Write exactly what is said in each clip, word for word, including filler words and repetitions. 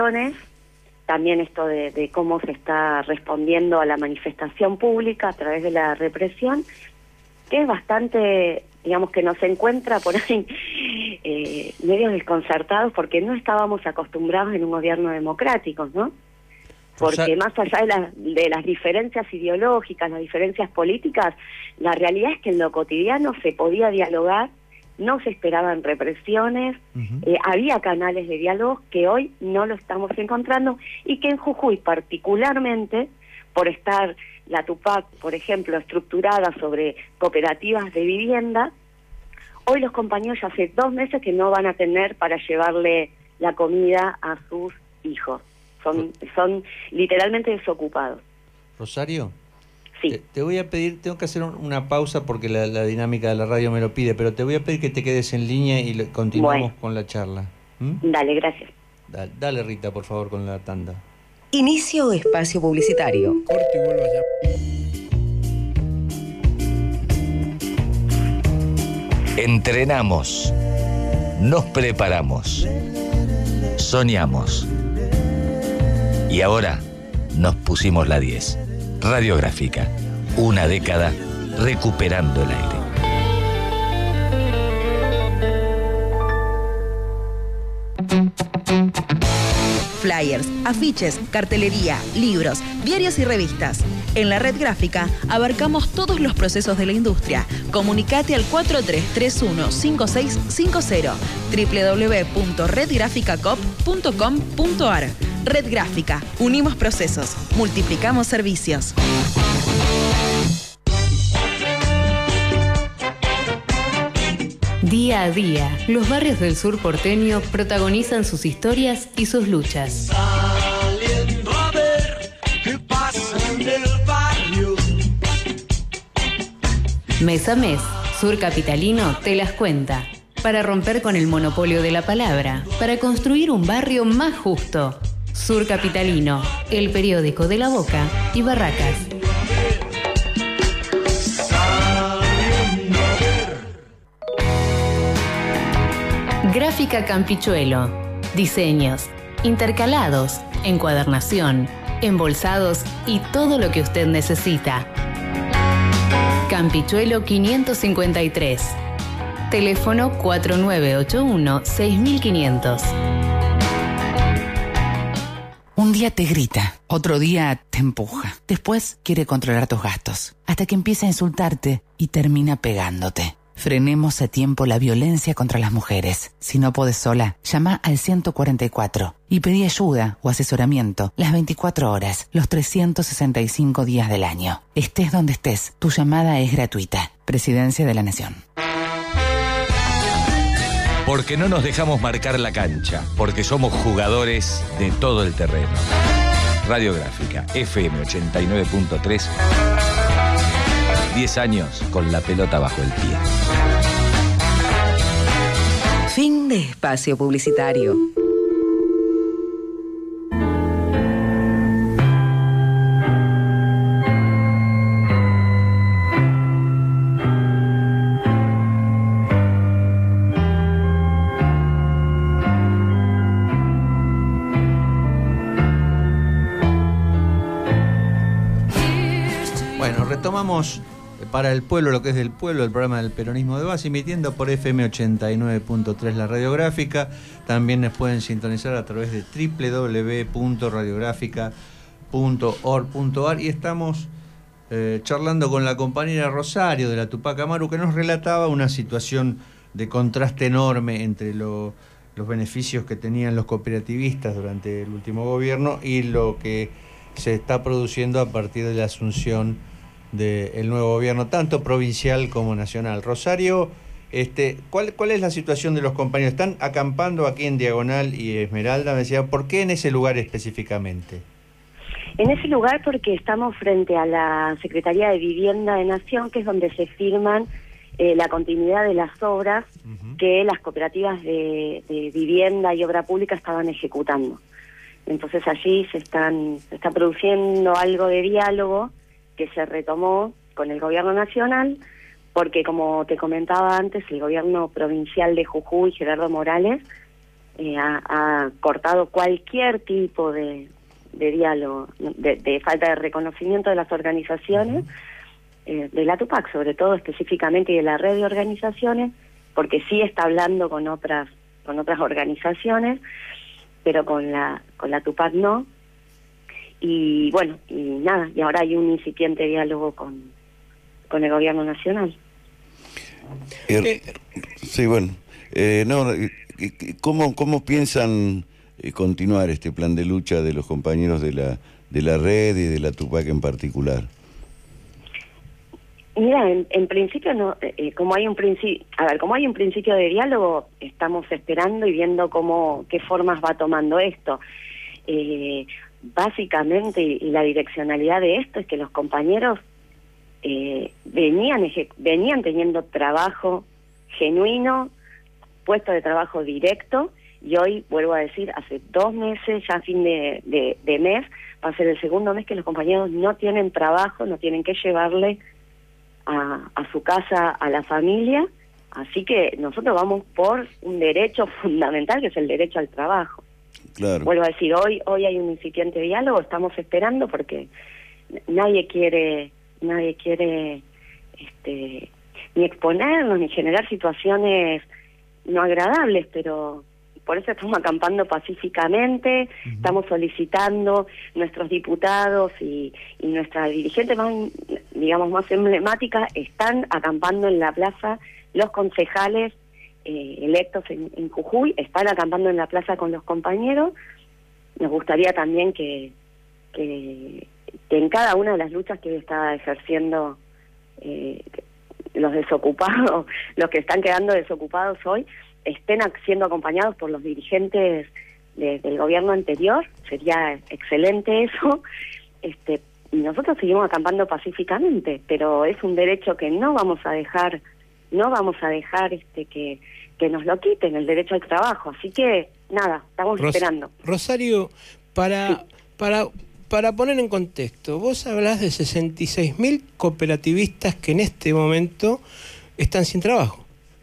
también esto de, de cómo se está respondiendo a la manifestación pública a través de la represión, que es bastante, digamos, que nos encuentra por ahí eh, medios desconcertados porque no estábamos acostumbrados en un gobierno democrático, ¿no? Porque o sea, más allá de, la, de las diferencias ideológicas, las diferencias políticas, la realidad es que en lo cotidiano se podía dialogar, no se esperaban represiones, uh-huh. eh, había canales de diálogo que hoy no lo estamos encontrando y que en Jujuy particularmente, por estar la Tupac, por ejemplo, estructurada sobre cooperativas de vivienda, hoy los compañeros ya hace dos meses que no van a tener para llevarle la comida a sus hijos. Son, son literalmente desocupados. Rosario, sí. te, te voy a pedir, tengo que hacer un, una pausa porque la, la dinámica de la radio me lo pide, pero te voy a pedir que te quedes en línea y le, continuamos bueno. con la charla. ¿Mm? Dale, gracias. Dale, dale, Rita, por favor, con la tanda. Inicio espacio publicitario. Corte y vuelvo allá. Entrenamos, nos preparamos, soñamos. Y ahora nos pusimos la diez. Radiográfica. Una década recuperando el aire. Flyers, afiches, cartelería, libros, diarios y revistas. En la Red Gráfica abarcamos todos los procesos de la industria. Comunicate al cuatro tres tres uno cinco seis cinco cero doble u doble u doble u punto red gráfica cop punto com punto a r. Red Gráfica. Unimos procesos. Multiplicamos servicios. Día a día, los barrios del sur porteño protagonizan sus historias y sus luchas. Saliendo a ver qué pasa en el barrio. Mes a mes, Sur Capitalino te las cuenta. Para romper con el monopolio de la palabra, para construir un barrio más justo. Sur Capitalino, el periódico de La Boca y Barracas. Gráfica Campichuelo. Diseños, intercalados, encuadernación, embolsados y todo lo que usted necesita. Campichuelo quinientos cincuenta y tres. Teléfono cuatro nueve ocho uno seis mil quinientos. Un día te grita, otro día te empuja. Después quiere controlar tus gastos, hasta que empieza a insultarte y termina pegándote. Frenemos a tiempo la violencia contra las mujeres. Si no podés sola, llama al ciento cuarenta y cuatro y pedí ayuda o asesoramiento las veinticuatro horas, los trescientos sesenta y cinco días del año. Estés donde estés, tu llamada es gratuita. Presidencia de la Nación. Porque no nos dejamos marcar la cancha, porque somos jugadores de todo el terreno. Radiográfica, F M ochenta y nueve punto tres. diez años con la pelota bajo el pie. Fin de espacio publicitario. Bueno, retomamos para el pueblo lo que es del pueblo, el programa del peronismo de base, emitiendo por F M ochenta y nueve punto tres la radiográfica. También nos pueden sintonizar a través de doble u doble u doble u punto radiográfica punto org punto a r y estamos eh, charlando con la compañera Rosario de la Tupac Amaru, que nos relataba una situación de contraste enorme entre lo, los beneficios que tenían los cooperativistas durante el último gobierno y lo que se está produciendo a partir de la asunción del nuevo gobierno, tanto provincial como nacional. Rosario, este, ¿cuál, ¿cuál es la situación de los compañeros? Están acampando aquí en Diagonal y Esmeralda, me decía, ¿por qué en ese lugar específicamente? En ese lugar porque estamos frente a la Secretaría de Vivienda de Nación, que es donde se firman eh, la continuidad de las obras uh-huh. que las cooperativas de, de vivienda y obra pública estaban ejecutando. Entonces allí se están se está produciendo algo de diálogo que se retomó con el gobierno nacional, porque como te comentaba antes, el gobierno provincial de Jujuy, Gerardo Morales, eh, ha, ha cortado cualquier tipo de, de diálogo, de, de falta de reconocimiento de las organizaciones, eh, de la Tupac sobre todo específicamente y de la red de organizaciones, porque sí está hablando con otras con otras organizaciones, pero con la con la Tupac no. Y bueno, y nada, y ahora hay un incipiente diálogo con, con el gobierno nacional. Eh, sí, bueno, eh, no, ¿cómo, cómo piensan eh, continuar este plan de lucha de los compañeros de la de la red y de la Tupac en particular? Mira, en, en principio no, eh, como hay un principio, a ver, como hay un principio de diálogo, estamos esperando y viendo cómo, qué formas va tomando esto. Eh, básicamente, y la direccionalidad de esto es que los compañeros eh, venían venían teniendo trabajo genuino, puesto de trabajo directo, y hoy, vuelvo a decir, hace dos meses, ya a fin de, de, de mes, va a ser el segundo mes que los compañeros no tienen trabajo, no tienen que llevarle A, a su casa, a la familia, así que nosotros vamos por un derecho fundamental que es el derecho al trabajo. Claro. Vuelvo a decir, hoy hoy hay un incipiente diálogo, estamos esperando porque nadie quiere nadie quiere este ni exponernos ni generar situaciones no agradables, pero por eso estamos acampando pacíficamente, uh-huh. Estamos solicitando, nuestros diputados y, y nuestra dirigente más, digamos, más emblemática, están acampando en la plaza, los concejales eh, electos en, en Jujuy, están acampando en la plaza con los compañeros. Nos gustaría también que, que, que en cada una de las luchas que está ejerciendo eh, los desocupados, los que están quedando desocupados hoy, estén siendo acompañados por los dirigentes de, del gobierno anterior. Sería excelente eso. Este, y nosotros seguimos acampando pacíficamente, pero es un derecho que no vamos a dejar, no vamos a dejar este que, que nos lo quiten, el derecho al trabajo. Así que nada, estamos Ros- esperando. Rosario, para, sí. para, para poner en contexto, vos hablás de sesenta y seis mil cooperativistas que en este momento están sin trabajo.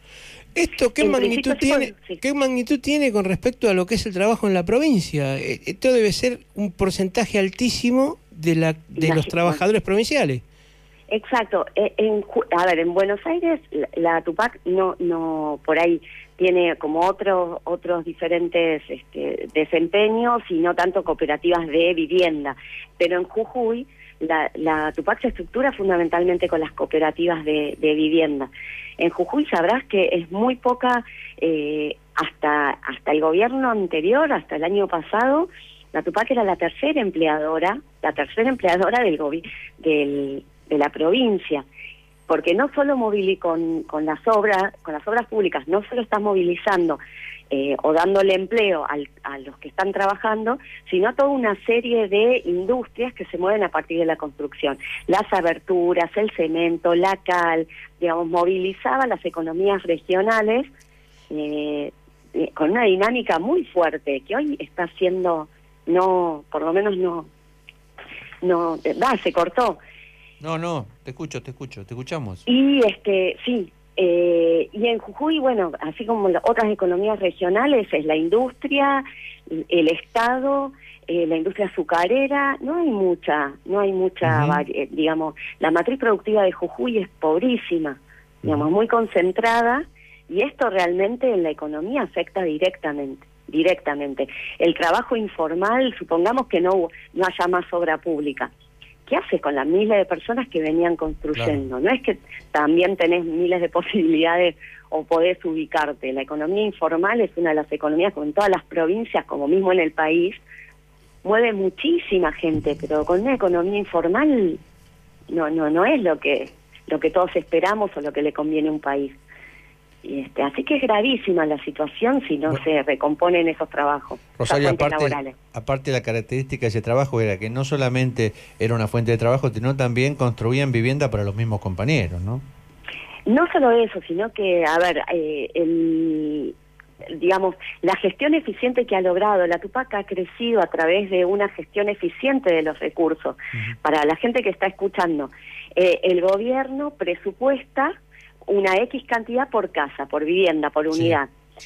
¿Esto qué En magnitud tiene sí, sí. qué magnitud tiene con respecto a lo que es el trabajo en la provincia? Esto debe ser un porcentaje altísimo de la de los trabajadores provinciales. Exacto. En, a ver, en Buenos Aires la, la Tupac no no por ahí tiene como otros otros diferentes este, desempeños y no tanto cooperativas de vivienda, pero en Jujuy la, la Tupac se estructura fundamentalmente con las cooperativas de, de vivienda. En Jujuy sabrás que es muy poca, eh, hasta hasta el gobierno anterior, hasta el año pasado, la Tupac era la tercera empleadora, la tercera empleadora del gobi- del de la provincia, porque no solo movili con con las obras, con las obras públicas, no solo estás movilizando eh, o dándole empleo al, a los que están trabajando, sino a toda una serie de industrias que se mueven a partir de la construcción. Las aberturas, el cemento, la cal, digamos, movilizaba las economías regionales eh, eh, con una dinámica muy fuerte, que hoy está siendo, no, por lo menos no, no, va, se cortó. No, no, te escucho, te escucho, te escuchamos. Y este, sí, eh, y en Jujuy, bueno, así como las otras economías regionales, es la industria, el Estado, eh, la industria azucarera, no hay mucha, no hay mucha, uh-huh. vari- digamos, la matriz productiva de Jujuy es pobrísima, uh-huh. digamos, muy concentrada, y esto realmente en la economía afecta directamente, directamente. El trabajo informal, supongamos que no, no haya más obra pública. ¿Qué haces con las miles de personas que venían construyendo? Claro. No es que también tenés miles de posibilidades o podés ubicarte. La economía informal es una de las economías, como en todas las provincias, como mismo en el país, mueve muchísima gente, pero con una economía informal no no no es lo que lo que todos esperamos o lo que le conviene a un país. Y este, así que es gravísima la situación si no bueno. se recomponen esos trabajos. Rosario, aparte, aparte la característica de ese trabajo era que no solamente era una fuente de trabajo, sino también construían vivienda para los mismos compañeros, ¿no? No solo eso, sino que, a ver, eh, el, digamos, la gestión eficiente que ha logrado la Tupac ha crecido a través de una gestión eficiente de los recursos. Uh-huh. Para la gente que está escuchando, eh, el gobierno presupuesta una X cantidad por casa, por vivienda, por unidad. Sí, sí.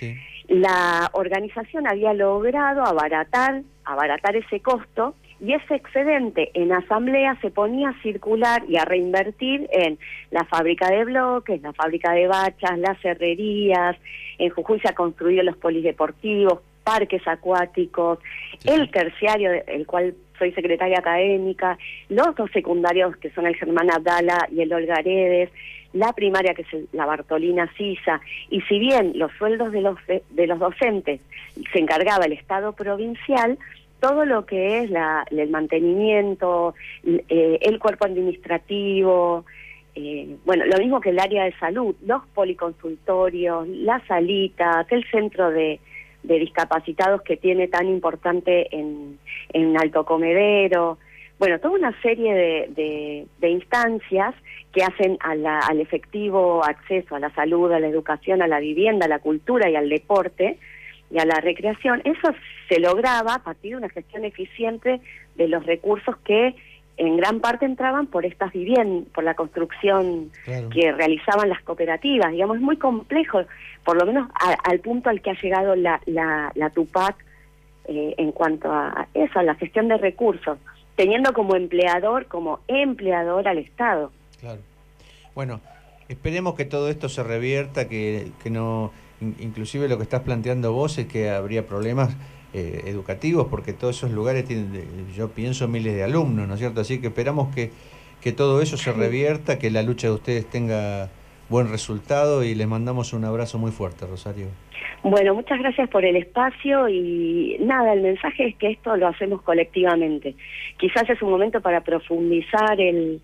La organización había logrado abaratar, abaratar ese costo, y ese excedente en asamblea se ponía a circular y a reinvertir en la fábrica de bloques, la fábrica de bachas, las herrerías. En Jujuy se han construido los polideportivos, parques acuáticos, sí. el terciario, el cual soy secretaria académica, los dos secundarios que son el Germán Abdala y el Olga Aredes, la primaria que es el, la Bartolina Sisa, y si bien los sueldos de los, de los docentes se encargaba el Estado provincial, todo lo que es la, el mantenimiento, eh, el cuerpo administrativo, eh, bueno, lo mismo que el área de salud, los policonsultorios, las salitas, el centro de, de discapacitados que tiene tan importante en, en Alto Comedero, bueno, toda una serie de, de, de instancias que hacen a la, al efectivo acceso a la salud, a la educación, a la vivienda, a la cultura y al deporte, y a la recreación. Eso se lograba a partir de una gestión eficiente de los recursos que en gran parte entraban por estas viviendas, por la construcción claro. que realizaban las cooperativas. Digamos, es muy complejo, por lo menos a, al punto al que ha llegado la, la, la Tupac eh, en cuanto a eso, a la gestión de recursos, teniendo como empleador, como empleador al Estado. Claro. Bueno, esperemos que todo esto se revierta, que, que no... Inclusive lo que estás planteando vos es que habría problemas eh, educativos, porque todos esos lugares tienen, yo pienso, miles de alumnos, ¿no es cierto? Así que esperamos que, que todo eso se revierta, que la lucha de ustedes tenga buen resultado, y les mandamos un abrazo muy fuerte, Rosario. Bueno, muchas gracias por el espacio, y nada, el mensaje es que esto lo hacemos colectivamente. Quizás es un momento para profundizar el...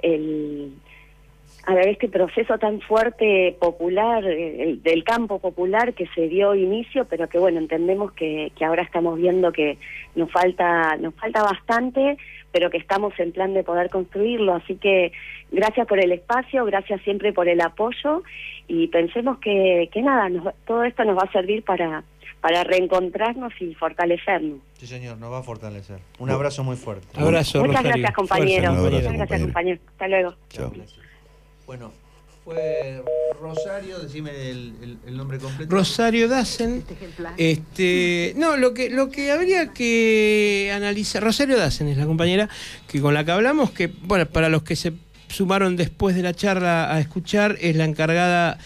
el a ver, este proceso tan fuerte popular, el, del campo popular que se dio inicio, pero que bueno, entendemos que, que ahora estamos viendo que nos falta, nos falta bastante, pero que estamos en plan de poder construirlo. Así que gracias por el espacio, gracias siempre por el apoyo, y pensemos que, que nada, nos, todo esto nos va a servir para, para reencontrarnos y fortalecernos. Sí, señor, nos va a fortalecer. Un abrazo muy fuerte. Abrazo, Muchas Rosario. gracias, compañeros. Fuerza, Muchas abrazo, gracias, compañeros. Hasta luego. Chao. Bueno, fue Rosario, decime el, el, el nombre completo. Rosario Dassen. Este, no, lo que lo que habría que analizar, Rosario Dassen es la compañera que con la que hablamos, que bueno, para los que se sumaron después de la charla a escuchar, es la encargada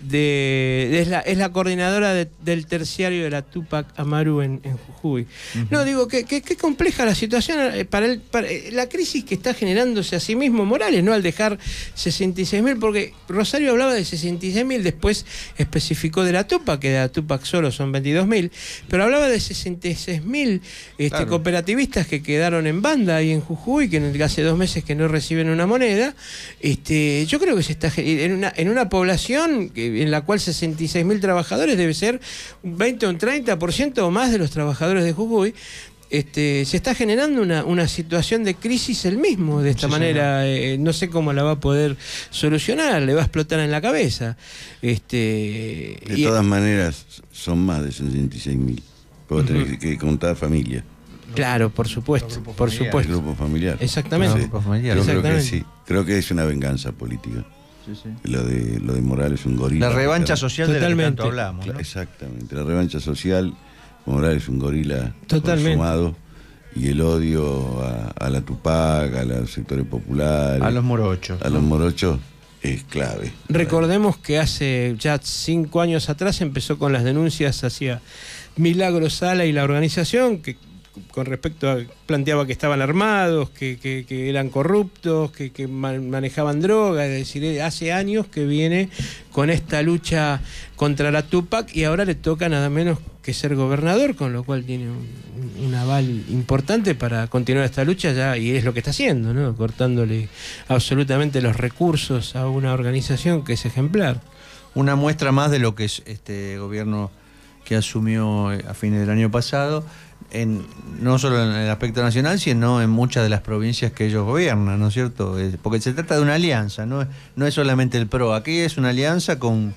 de, es la, es la coordinadora de, del terciario de la Tupac Amaru en, en Jujuy. Uh-huh. No, digo, que, que, que compleja la situación para, el, para la crisis que está generándose a sí mismo Morales, ¿no? Al dejar sesenta y seis mil, porque Rosario hablaba de sesenta y seis mil, después especificó de la Tupac, que de la Tupac solo son veintidós mil, pero hablaba de sesenta y seis mil este, claro. cooperativistas que quedaron en banda ahí en Jujuy, que hace dos meses que no reciben una moneda. Este, yo creo que se está en una, en una población en la cual sesenta y seis mil trabajadores debe ser un veinte o un treinta por ciento o más de los trabajadores de Jujuy. Este, se está generando una, una situación de crisis él mismo de esta sí, manera, eh, no sé cómo la va a poder solucionar, le va a explotar en la cabeza. Este, de y, todas maneras son más de sesenta y seis mil, puedo uh-huh. tener que contar familia. Claro, por supuesto, por familiar, supuesto. El grupo familiar. Exactamente. Sí. Grupo familiar. Yo Exactamente. creo que sí, creo que es una venganza política. Sí, sí. Lo de lo de Morales es un gorila. La revancha social Totalmente. de la que tanto hablamos, ¿no? Exactamente, la revancha social. Morales es un gorila Totalmente. consumado, y el odio a, a la Tupac, a los sectores populares, a los morochos. A los morochos es clave. Recordemos que hace ya cinco años atrás empezó con las denuncias hacia Milagro Sala y la organización, que con respecto a, planteaba que estaban armados, que, que, que eran corruptos, que, que manejaban droga, es decir, hace años que viene con esta lucha contra la Tupac, y ahora le toca nada menos que ser gobernador, con lo cual tiene un, un aval importante para continuar esta lucha ya, y es lo que está haciendo, ¿no? Cortándole absolutamente los recursos a una organización que es ejemplar. Una muestra más de lo que es este gobierno que asumió a fines del año pasado, en, no solo en el aspecto nacional, sino en muchas de las provincias que ellos gobiernan, ¿no es cierto? Porque se trata de una alianza, no, no es solamente el P R O, aquí es una alianza con,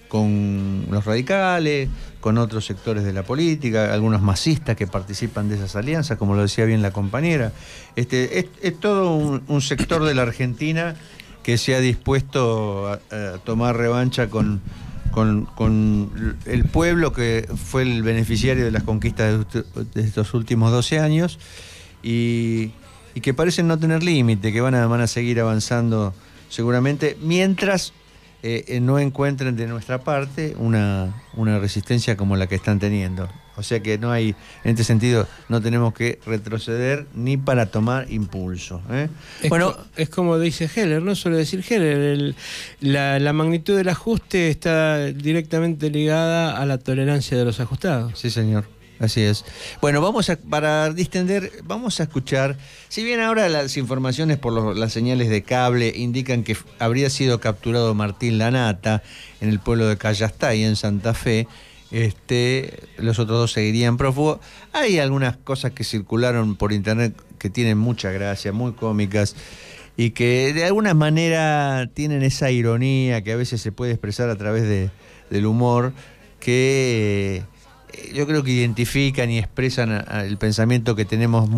con los radicales, con otros sectores de la política, algunos masistas que participan de esas alianzas, como lo decía bien la compañera. Este, es, es todo un, un sector de la Argentina que se ha dispuesto a, a tomar revancha con, con, con el pueblo que fue el beneficiario de las conquistas de, de estos últimos doce años y, y que parecen no tener límite, que van a, van a seguir avanzando seguramente, mientras eh, no encuentren de nuestra parte una, una resistencia como la que están teniendo. O sea que no hay, en este sentido, no tenemos que retroceder ni para tomar impulso. ¿eh? Es Bueno, co es como dice Heller, ¿no? Suele decir Heller, el, la, la magnitud del ajuste está directamente ligada a la tolerancia de los ajustados. Sí, señor. Así es. Bueno, vamos a, para distender, vamos a escuchar, si bien ahora las informaciones por los, las señales de cable indican que habría sido capturado Martín Lanata en el pueblo de Callastay, en Santa Fe, este, los otros dos seguirían prófugos. Hay algunas cosas que circularon por internet que tienen mucha gracia, muy cómicas, y que de alguna manera tienen esa ironía que a veces se puede expresar a través de, del humor, que... yo creo que identifican y expresan el pensamiento que tenemos